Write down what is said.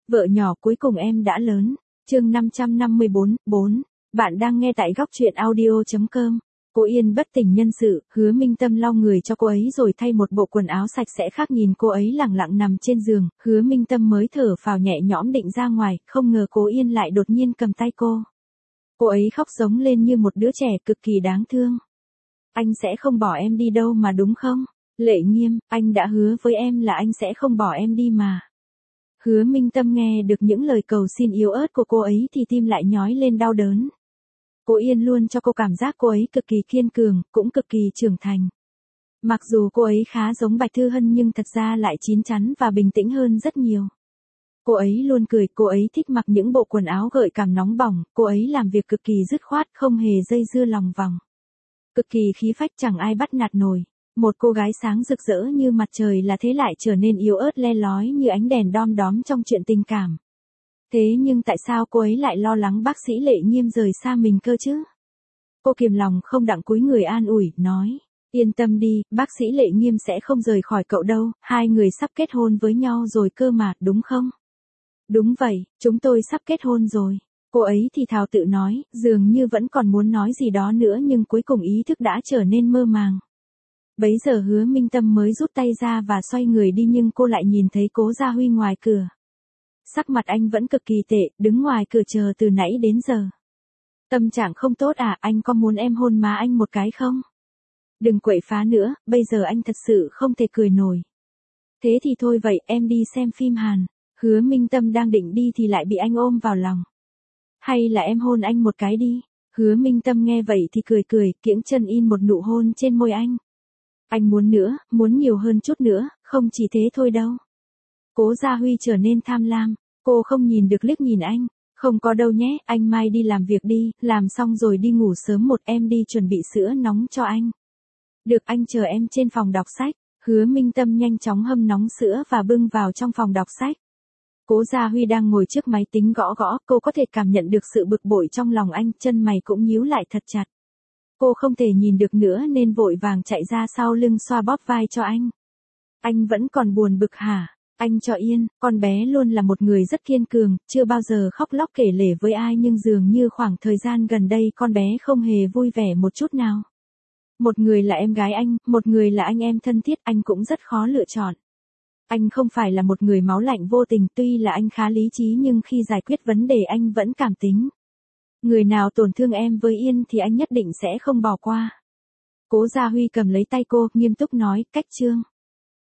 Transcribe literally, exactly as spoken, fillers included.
Vợ nhỏ cuối cùng em đã lớn. Chương năm trăm năm mươi bốn, bốn. Bạn đang nghe tại góc truyện audio chấm com. Cô Yên bất tỉnh nhân sự, Hứa Minh Tâm lau người cho cô ấy rồi thay một bộ quần áo sạch sẽ khác nhìn cô ấy lẳng lặng nằm trên giường, Hứa Minh Tâm mới thở phào nhẹ nhõm định ra ngoài, không ngờ cô Yên lại đột nhiên cầm tay cô. Cô ấy khóc giống lên như một đứa trẻ cực kỳ đáng thương. Anh sẽ không bỏ em đi đâu mà đúng không? Lệ Nghiêm, anh đã hứa với em là anh sẽ không bỏ em đi mà. Hứa Minh Tâm nghe được những lời cầu xin yếu ớt của cô ấy thì tim lại nhói lên đau đớn. Cô Yên luôn cho cô cảm giác cô ấy cực kỳ kiên cường, cũng cực kỳ trưởng thành. Mặc dù cô ấy khá giống Bạch Thư Hân nhưng thật ra lại chín chắn và bình tĩnh hơn rất nhiều. Cô ấy luôn cười, cô ấy thích mặc những bộ quần áo gợi cảm nóng bỏng, cô ấy làm việc cực kỳ dứt khoát, không hề dây dưa lòng vòng. Cực kỳ khí phách chẳng ai bắt nạt nổi. Một cô gái sáng rực rỡ như mặt trời là thế lại trở nên yếu ớt le lói như ánh đèn đom đóm trong chuyện tình cảm. Thế nhưng tại sao cô ấy lại lo lắng bác sĩ Lệ Nghiêm rời xa mình cơ chứ? Cô kiềm lòng không đặng cúi người an ủi, nói, yên tâm đi, bác sĩ Lệ Nghiêm sẽ không rời khỏi cậu đâu, hai người sắp kết hôn với nhau rồi cơ mà, đúng không? Đúng vậy, chúng tôi sắp kết hôn rồi. Cô ấy thì thào tự nói, dường như vẫn còn muốn nói gì đó nữa nhưng cuối cùng ý thức đã trở nên mơ màng. Bấy giờ Hứa Minh Tâm mới rút tay ra và xoay người đi nhưng cô lại nhìn thấy Cố Gia Huy ngoài cửa. Sắc mặt anh vẫn cực kỳ tệ, đứng ngoài cửa chờ từ nãy đến giờ. Tâm trạng không tốt à, anh có muốn em hôn má anh một cái không? Đừng quậy phá nữa, bây giờ anh thật sự không thể cười nổi. Thế thì thôi vậy, em đi xem phim Hàn. Hứa Minh Tâm đang định đi thì lại bị anh ôm vào lòng. Hay là em hôn anh một cái đi. Hứa Minh Tâm nghe vậy thì cười cười, kiễng chân in một nụ hôn trên môi anh. Anh muốn nữa, muốn nhiều hơn chút nữa, không chỉ thế thôi đâu. Cố Gia Huy trở nên tham lam, cô không nhìn được liếc nhìn anh. Không có đâu nhé, anh mai đi làm việc đi, làm xong rồi đi ngủ sớm một, em đi chuẩn bị sữa nóng cho anh. Được, anh chờ em trên phòng đọc sách. Hứa Minh Tâm nhanh chóng hâm nóng sữa và bưng vào trong phòng đọc sách. Cố Gia Huy đang ngồi trước máy tính gõ gõ, cô có thể cảm nhận được sự bực bội trong lòng anh, chân mày cũng nhíu lại thật chặt. Cô không thể nhìn được nữa nên vội vàng chạy ra sau lưng xoa bóp vai cho anh. Anh vẫn còn buồn bực hả? Anh cho yên, con bé luôn là một người rất kiên cường, chưa bao giờ khóc lóc kể lể với ai nhưng dường như khoảng thời gian gần đây con bé không hề vui vẻ một chút nào. Một người là em gái anh, một người là anh em thân thiết, anh cũng rất khó lựa chọn. Anh không phải là một người máu lạnh vô tình, tuy là anh khá lý trí nhưng khi giải quyết vấn đề anh vẫn cảm tính. Người nào tổn thương em với Yên thì anh nhất định sẽ không bỏ qua. Cố Gia Huy cầm lấy tay cô, nghiêm túc nói, cách chương.